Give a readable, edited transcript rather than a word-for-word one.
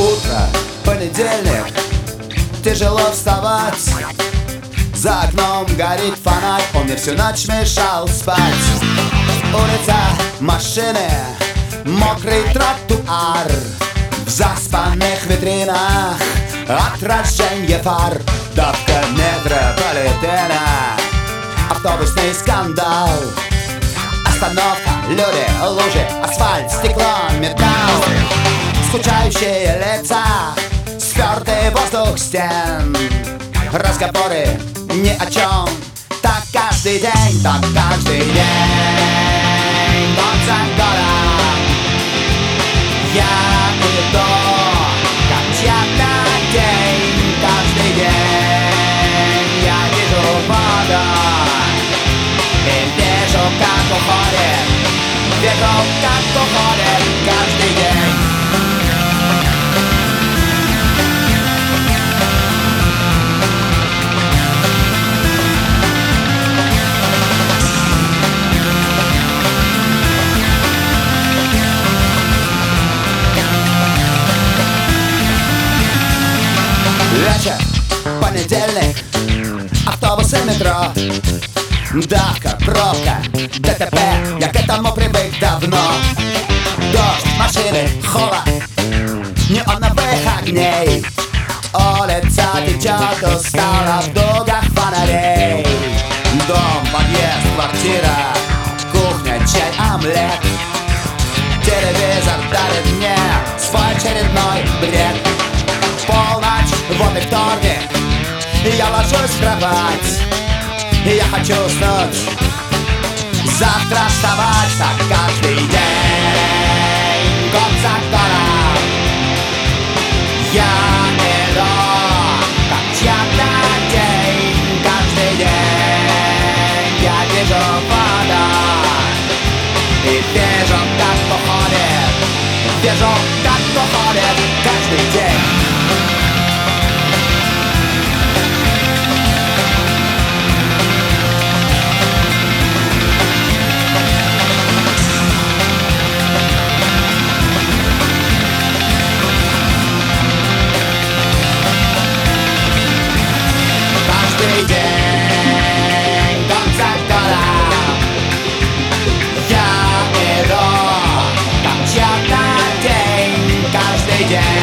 Утро, понедельник, тяжело вставать. За окном горит фонарь, он мне всю ночь мешал спать. Улица, машины, мокрый тротуар. В заспанных витринах отраженье фар. Давка метрополитена, автобусный скандал. Остановка, люди, лужи, асфальт, стекло, металл. Скучающие лица, спёртый воздух стен. Разговоры ни о чем. Так каждый день, так каждый день. Год за годом я иду, как чья-то день. Каждый день я вижу воду и вижу, как уходит. Вижу, как уходит каждый день. Вечер, понедельник, автобусы, метро. Давка, пробка, ДТП, я к этому привык давно. Дождь, машины, холод, неоновых огней. Улица течет устало в дугах фонарей. Дом, подъезд, квартира, кухня, чай, омлет. Телевизор дарит мне свой очередной бред. Полночь, вот и вторник, и я ложусь в кровать. И я хочу уснуть, завтра вставать. Так каждый день, год за годом я иду, как чья-то день. Каждый день я вижу воду и вижу, как уходит. Вижу, как уходит каждый день. Каждый день, год за годом я иду, как чья-то день. Каждый день